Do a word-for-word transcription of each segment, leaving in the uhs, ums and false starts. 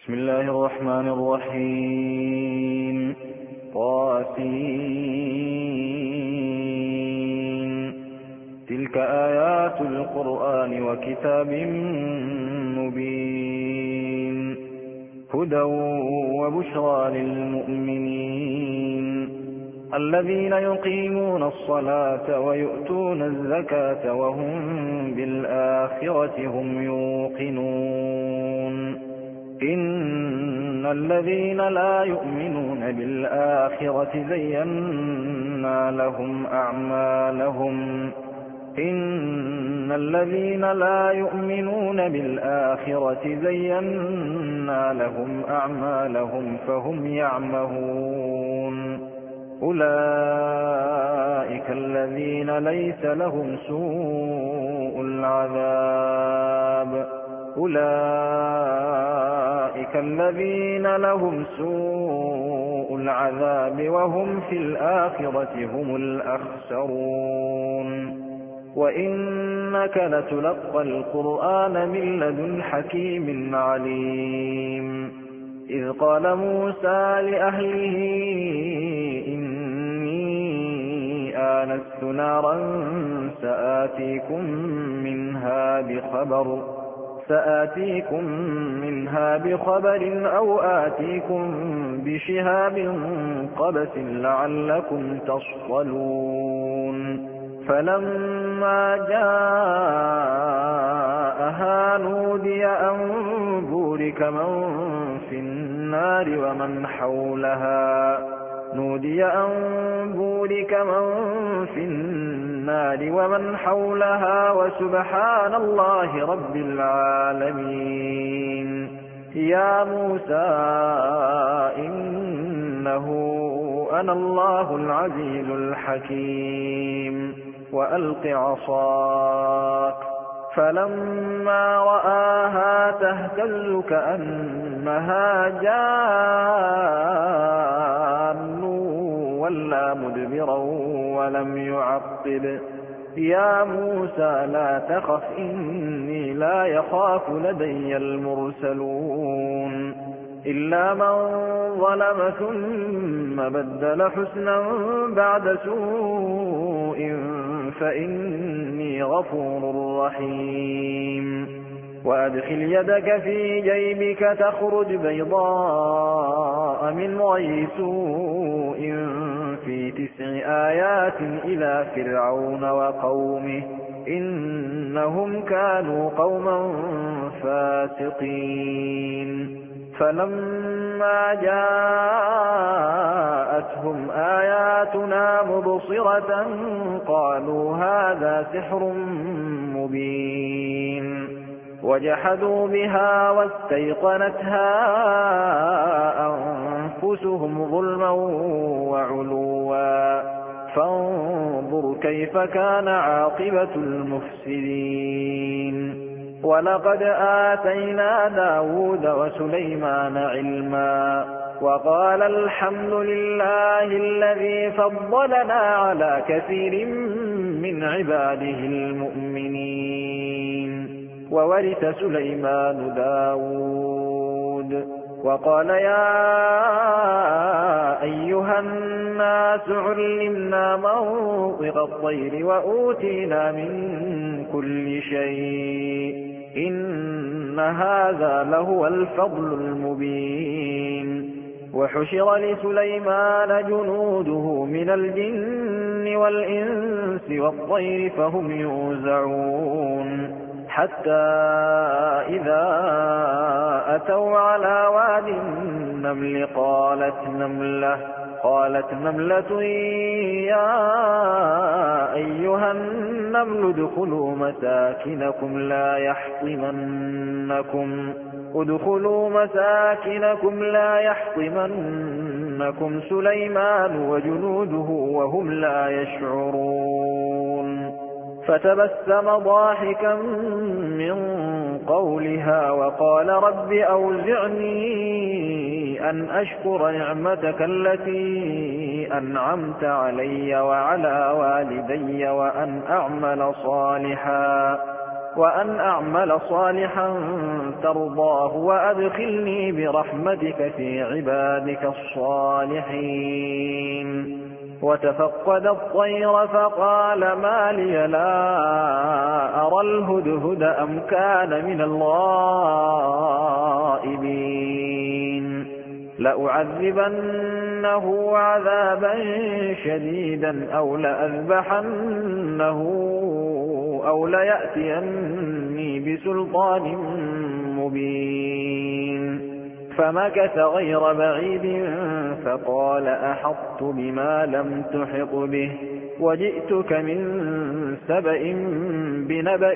بسم الله الرحمن الرحيم. طاسين. تلك آيات القرآن وكتاب مبين هدى وبشرى للمؤمنين الذين يقيمون الصلاة ويؤتون الزكاة وهم بالآخرة هم يوقنون. إن الذين لا يؤمنون بالآخرة زينا لهم أعمالهم إن الذين لا يؤمنون بالآخرة زينا لهم أعمالهم فهم يعمهون. أولئك الذين ليس لهم سوء العذاب أولئك الذين لهم سوء العذاب وهم في الآخرة هم الأخسرون. وإنك لتلقى القرآن من لدن حكيم عليم. إذ قال موسى لأهله إني آنست نارا سآتيكم منها بخبر سآتيكم منها بخبر أو آتيكم بشهاب قبس لعلكم تصطلون. فلما جاءها نودي أن بورك من في النار ومن حولها نودي أن بورك من في النار ومن حولها وسبحان الله رب العالمين. يا موسى إنه أنا الله العزيز الحكيم وألق عصاك. فلما رآها تهتز كأنها جان ولا مدبرا ولم يعقب. يا موسى لا تخف إني لا يخاف لدي المرسلون. إلا من ظلم ثم بدل حسنا بعد سوء فإني غفور رحيم. وأدخل يدك في جيبك تخرج بيضاء من غير سوء في تسع آيات إلى فرعون وقومه إنهم كانوا قوما فاسقين. فلما جاءتهم آياتنا مبصرة قالوا هذا سحر مبين. وجحدوا بها واستيقنتها أنفسهم ظلما وعلوا فانظر كيف كان عاقبة المفسدين. ولقد آتينا داود وسليمان علما وقال الحمد لله الذي فضلنا على كثير من عباده المؤمنين. وورث سليمان داود وقال يا أيها الناس علمنا منطق الطير وأوتينا من كل شيء إن هذا لهو الفضل المبين. وحشر لسليمان جنوده من الجن والإنس والطير فهم يوزعون حتى إذا أتوا على واد النمل قالت نملة قالت نملة يا أيها النمل ادخلوا مساكنكم لا يحطمنكم ادخلوا مساكنكم لا يحطمنكم سليمان وجنوده وهم لا يشعرون. فتبسم ضاحكا من قولها وقال رب أوزعني أن أشكر نعمتك التي أنعمت علي وعلى والدي وأن أعمل صالحا وأن أعمل صالحا ترضاه وأدخلني برحمتك في عبادك الصالحين. وتفقد الطير فقال ما لي لا أرى الهدهد أم كان من الغائبين لأعذبنه عذابا شديدا أو لأذبحنه أو ليأتيني بسلطان مبين. فمكث غير بعيد فقال أحطت بما لم تحط به وجئتك من سبأ بنبأ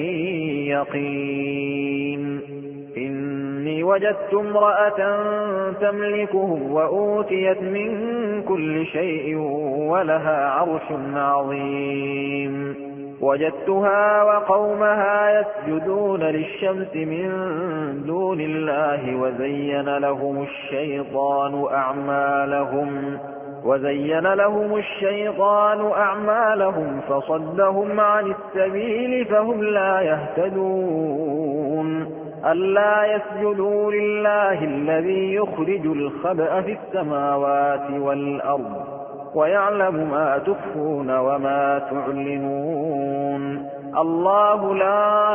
يقين. إني وجدت امرأة تملكهم وأوتيت من كل شيء ولها عرش عظيم. وجدتها وقومها يسجدون للشمس من دون الله وزين لهم الشيطان أعمالهم وزين لهم الشيطان أعمالهم فصدهم عن السبيل فهم لا يهتدون. ألا يسجدوا لله الذي يخرج الخبأ في السماوات والأرض ويعلم ما تخفون وما تعلنون. الله لا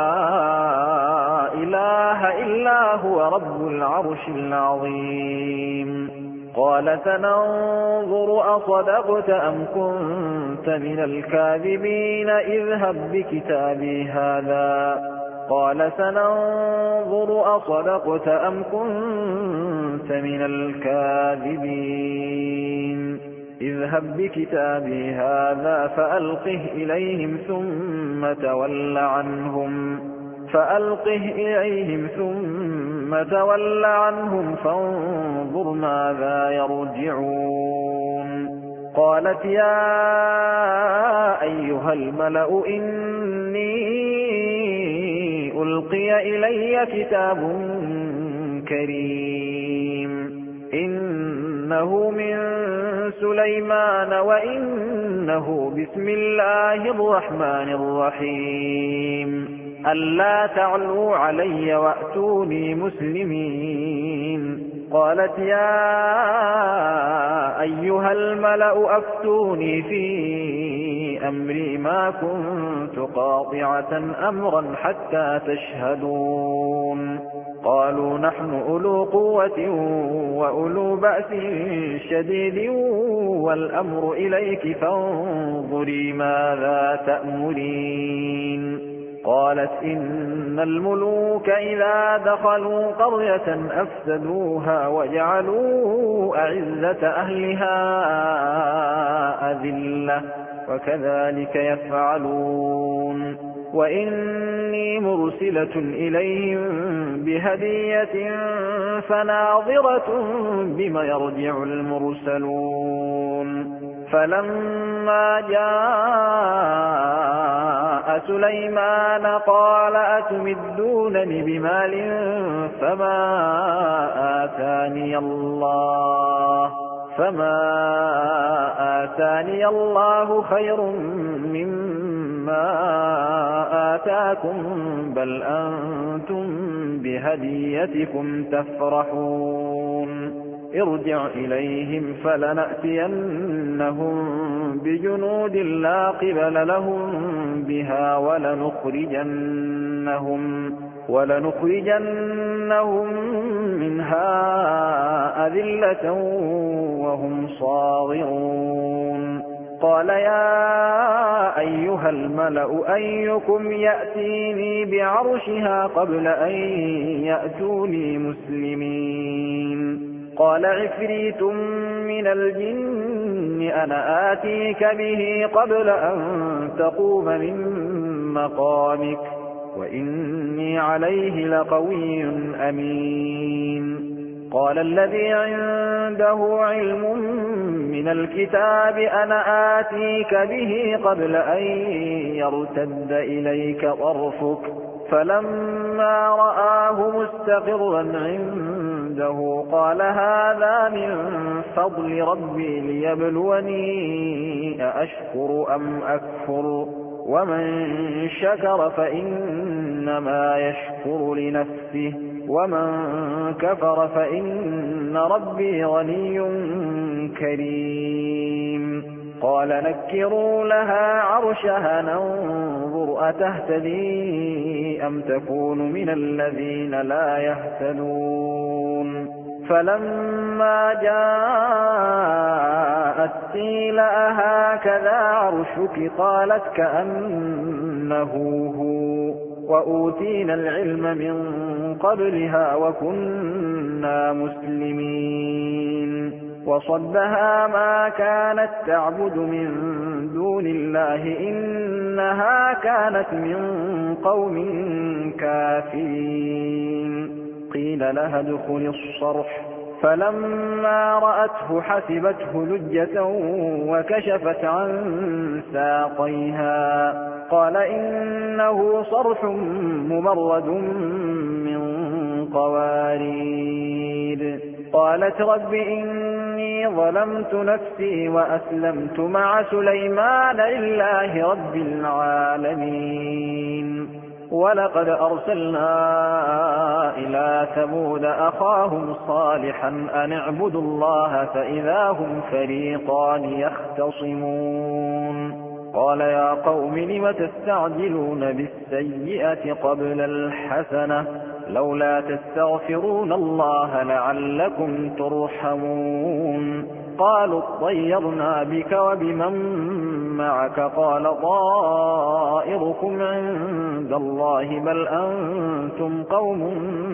إله إلا هو رب العرش العظيم. قال سننظر أصدقت أم كنت من الكاذبين اذهب بكتابي هذا قال سننظر أصدقت أم كنت من الكاذبين اذهب بكتابي هذا فألقه إليهم ثم تول عنهم فألقه إليهم ثم تول عنهم فانظر ماذا يرجعون. قالت يا أيها الملأ إني ألقي إلي كتاب كريم إنه من سليمان وإنه بسم الله الرحمن الرحيم ألا تعلوا علي وأتوني مسلمين. قالت يا أيها الملأ أفتوني في أمري ما كنت قاطعة أمرا حتى تشهدون. قالوا نحن أولو قوة وأولو بأس شديد والأمر إليك فانظري ماذا تأمرين. قالت إن الملوك إذا دخلوا قرية أفسدوها وجعلوا أعزة أهلها أذلة وكذلك يفعلون. وإني مرسلة إليهم بهدية فناظرة بما يرجع المرسلون. فلما جاء سليمان قال أتمدونني بمال فما آتاني الله فما آتاني الله خير مما آتاكم بل أنتم بهديتكم تفرحون. ارجع إليهم فلنأتينهم بجنود لا قبل لهم بها ولنخرجنهم, ولنخرجنهم منها أذلة وهم صاغرون. قال يا أيها الملأ أيكم يأتيني بعرشها قبل أن يأتوني مسلمين. قال عفريت من الجن أنا آتيك به قبل أن تقوم من مقامك وإني عليه لقوي أمين. قال الذي عنده علم من الكتاب أنا آتيك به قبل أن يرتد إليك طرفك فلما رآه مستقرا عنده قال هذا من فضل ربي ليبلوني أأشكر أم أكفر ومن شكر فإنما يشكر لنفسه ومن كفر فإن ربي غني كريم قال نكروا لها عرشها ننظر أتهتدي أم تكون من الذين لا يهتدون فلما جاءت قيل أهكذا عرشك قالت كأنه هو وأوتينا العلم من قبلها وكنا مسلمين وصدها ما كانت تعبد من دون الله إنها كانت من قوم كافرين قيل لها ادخل الصرح فلما رأته حسبته لجة وكشفت عن ساقيها قال إنه صرح ممرد من قوارير قالت رب إني ظلمت نفسي وأسلمت مع سليمان لله رب العالمين ولقد أرسلنا إلى ثمود أخاهم صالحا أن اعبدوا الله فإذا هم فريقان يختصمون قال يا قوم لم تستعجلون بالسيئة قبل الحسنة لولا تستغفرون الله لعلكم ترحمون قالوا اطيرنا بك وبمن معك قال طائركم عند الله بل أنتم قوم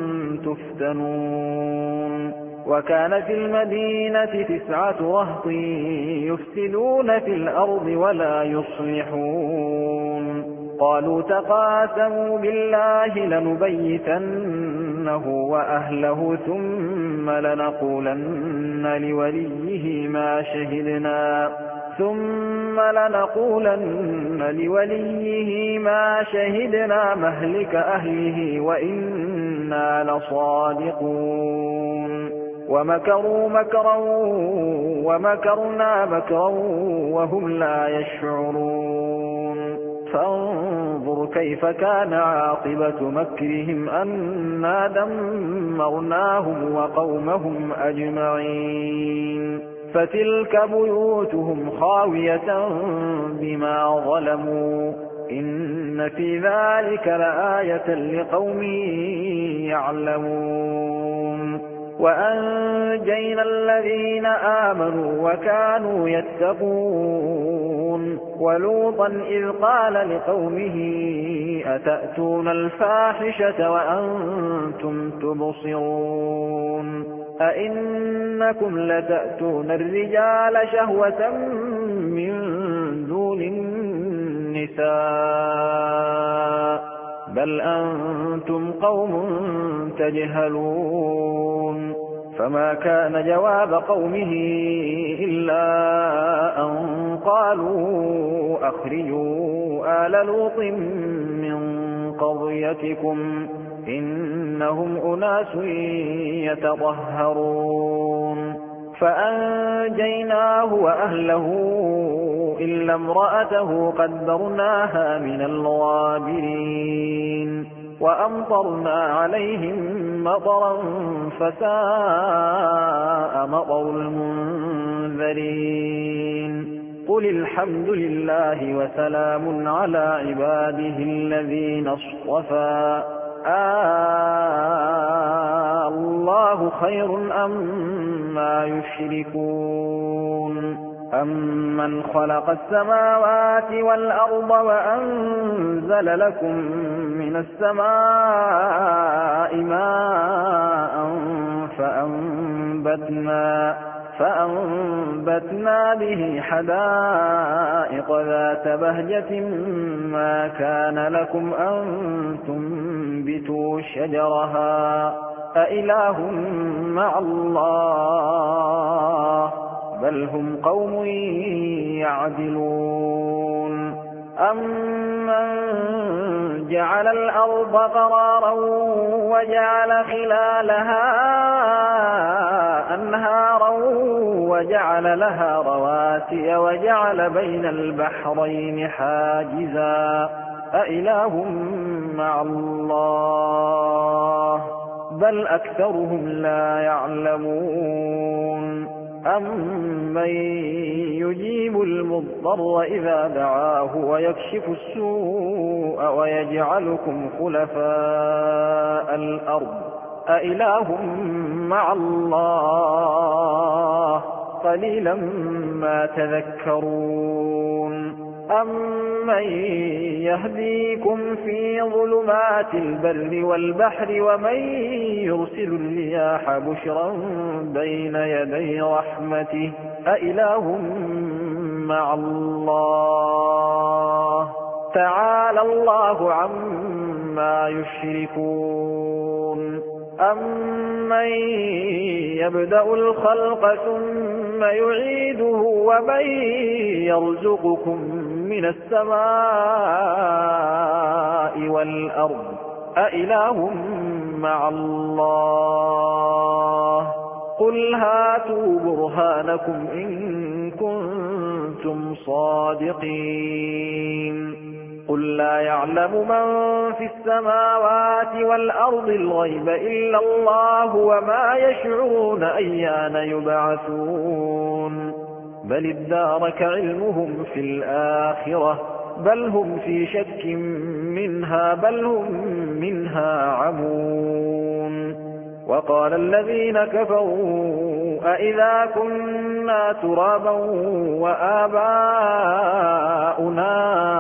تفتنون وكان في المدينة تسعة رهط يفسدون في الأرض ولا يصلحون قالوا تقاسموا بالله لنبيتنه وأهله ثم لنقولن لوليه ما شهدنا ثم لنقولن لوليه ما شهدنا مهلك أهله وإنا لصادقون ومكروا مكرا ومكرنا مكرا وهم لا يشعرون فانظر كيف كان عاقبة مكرهم أنا دمرناهم وقومهم أجمعين فتلك بيوتهم خاوية بما ظلموا إن في ذلك لآية لقوم يعلمون وأنجينا الذين آمنوا وكانوا يتقون ولوطا إذ قال لقومه أتأتون الفاحشة وأنتم تبصرون أئنكم لتأتون الرجال شهوة من دون النساء بل أنتم قوم تجهلون فما كان جواب قومه إلا أن قالوا أخرجوا آل لوط من قريتكم إنهم أناس يتطهرون فأنجيناه وأهله إلا امرأته قدرناها من الغابرين وأمطرنا عليهم مطرا فساء مطر المنذرين قل الحمد لله وسلام على عباده الذين اصطفى آه الله خير أما يشركون أمن خلق السماوات والأرض وأنزل لكم من السماء ماء فأنبتنا فأنبتنا به حدائق ذات بهجة ما كان لكم أن تنبتوا شجرها أإله مع الله بل هم قوم يعدلون أمن جعل الأرض قرارا وجعل خلالها أنهارا وجعل لها رواسي وجعل بين البحرين حاجزا أإله مع الله بل أكثرهم لا يعلمون أمن يجيب المضطر إذا دعاه ويكشف السوء ويجعلكم خلفاء الأرض أإله مع الله قليلا ما تذكرون أمن يهديكم في ظلمات البر والبحر ومن يرسل الرياح بشرا بين يدي رحمته أإله مع الله تعالى الله عما يشركون أمن يبدأ الخلق ثم يعيده ومن يرزقكم من السماء والأرض أإله مع الله قل هاتوا برهانكم إن كنتم صادقين قل لا يعلم من في السماوات والأرض الغيب إلا الله وما يشعرون أيان يبعثون بل ادارك علمهم في الآخرة بل هم في شك منها بل هم منها عمون وقال الذين كفروا أئذا كنا ترابا وآباؤنا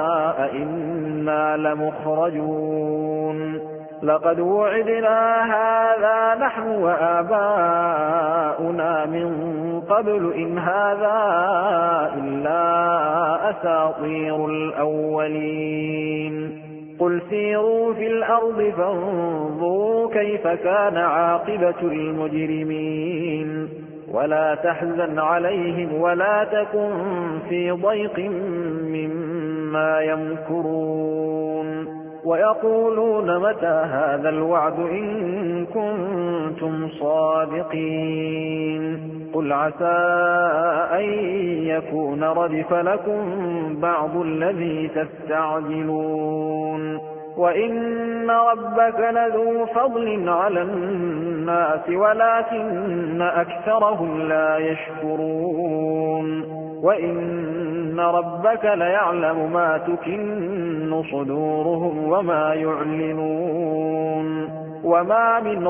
أئنا لمخرجون لقد وعدنا هذا نحن وآباؤنا من قبل إن هذا إلا أساطير الأولين قل سيروا في الأرض فانظروا كيف كان عاقبة المجرمين ولا تحزن عليهم ولا تكن في ضيق مما يمكرون ويقولون متى هذا الوعد إن كنتم صادقين قل عسى أن يكون ردف لكم بعض الذي تستعجلون وإن ربك لذو فضل على الناس ولكن أكثرهم لا يشكرون وإن ربك ليعلم ما تكن صدورهم وما يعلنون وما من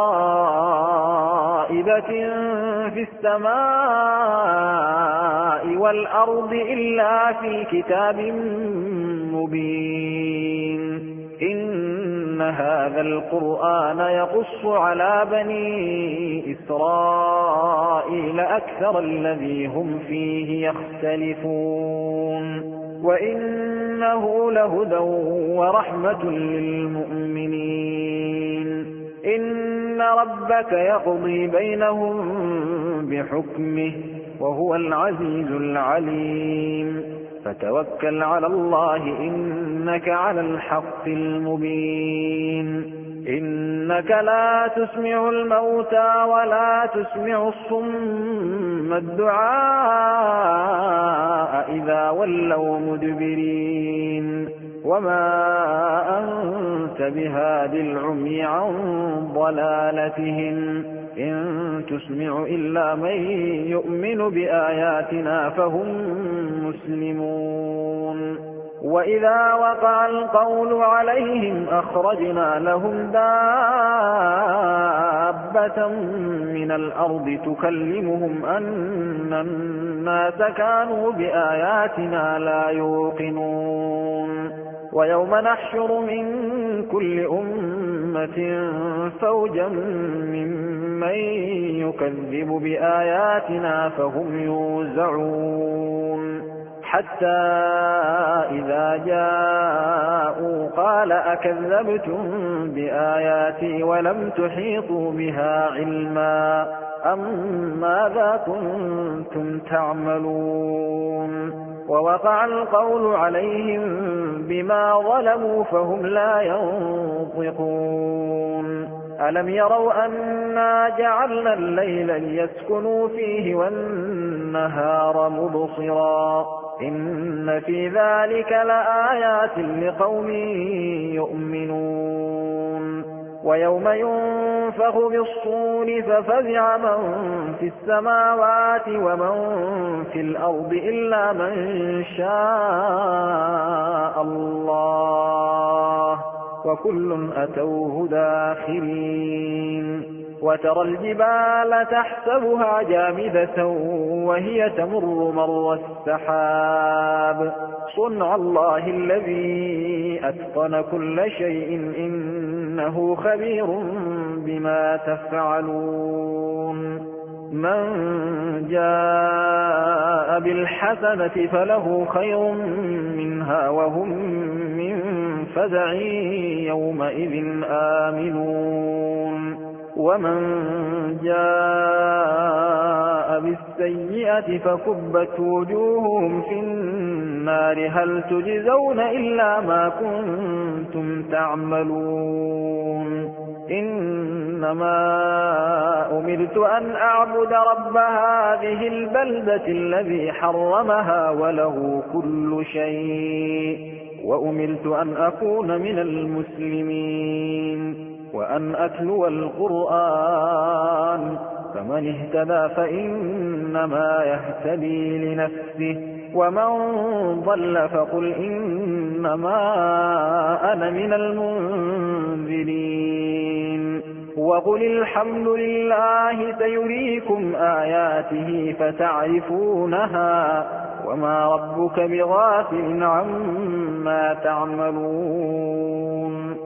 غائبة في السماء والأرض إلا في كتاب مبين إن هذا القرآن يقص على بني إسرائيل أكثر الذي هم فيه يختلفون وإنه لهدى ورحمة للمؤمنين إن ربك يقضي بينهم بحكمه وهو العزيز العليم فتوكل على الله إنك على الحق المبين إنك لا تسمع الموتى ولا تسمع الصم الدعاء إذا ولوا مدبرين وما أنت بهاد العمي عن ضلالتهم إن تسمع إلا من يؤمن بآياتنا فهم مسلمون وإذا وقع القول عليهم أخرجنا لهم دابة من الأرض تكلمهم أن الناس كانوا بآياتنا لا يوقنون ويوم نحشر من كل أمة فوجا ممن يكذب بآياتنا فهم يوزعون حتى إذا جاءوا قال أكذبتم بآياتي ولم تحيطوا بها علما أم ماذا كنتم تعملون ووقع القول عليهم بما ظلموا فهم لا ينطقون ألم يروا أنا جعلنا الليل ليسكنوا فيه والنهار مبصرا إن في ذلك لآيات لقوم يؤمنون ويوم ينفخ بالصور ففزع من في السماوات ومن في الأرض إلا من شاء الله وكل أتوه داخرين وترى الجبال تحسبها جامدة وهي تمر مر السحاب صنع الله الذي أتقن كل شيء إنه خبير بما تفعلون من جاء بالحسنة فله خير منها وهم من فزع يومئذ آمنون ومن جاء بالسيئة فكبت وجوههم في النار هل تجزون إلا ما كنتم تعملون إنما أمرت أن أعبد رب هذه البلدة الذي حرمها وله كل شيء وأمرت أن أكون من المسلمين وأن أتلو القرآن فمن اهتدى فإنما يهتدي لنفسه ومن ضل فقل إنما أنا من المنذرين وقل الحمد لله سيريكم آياته فتعرفونها وما ربك بغافل عما تعملون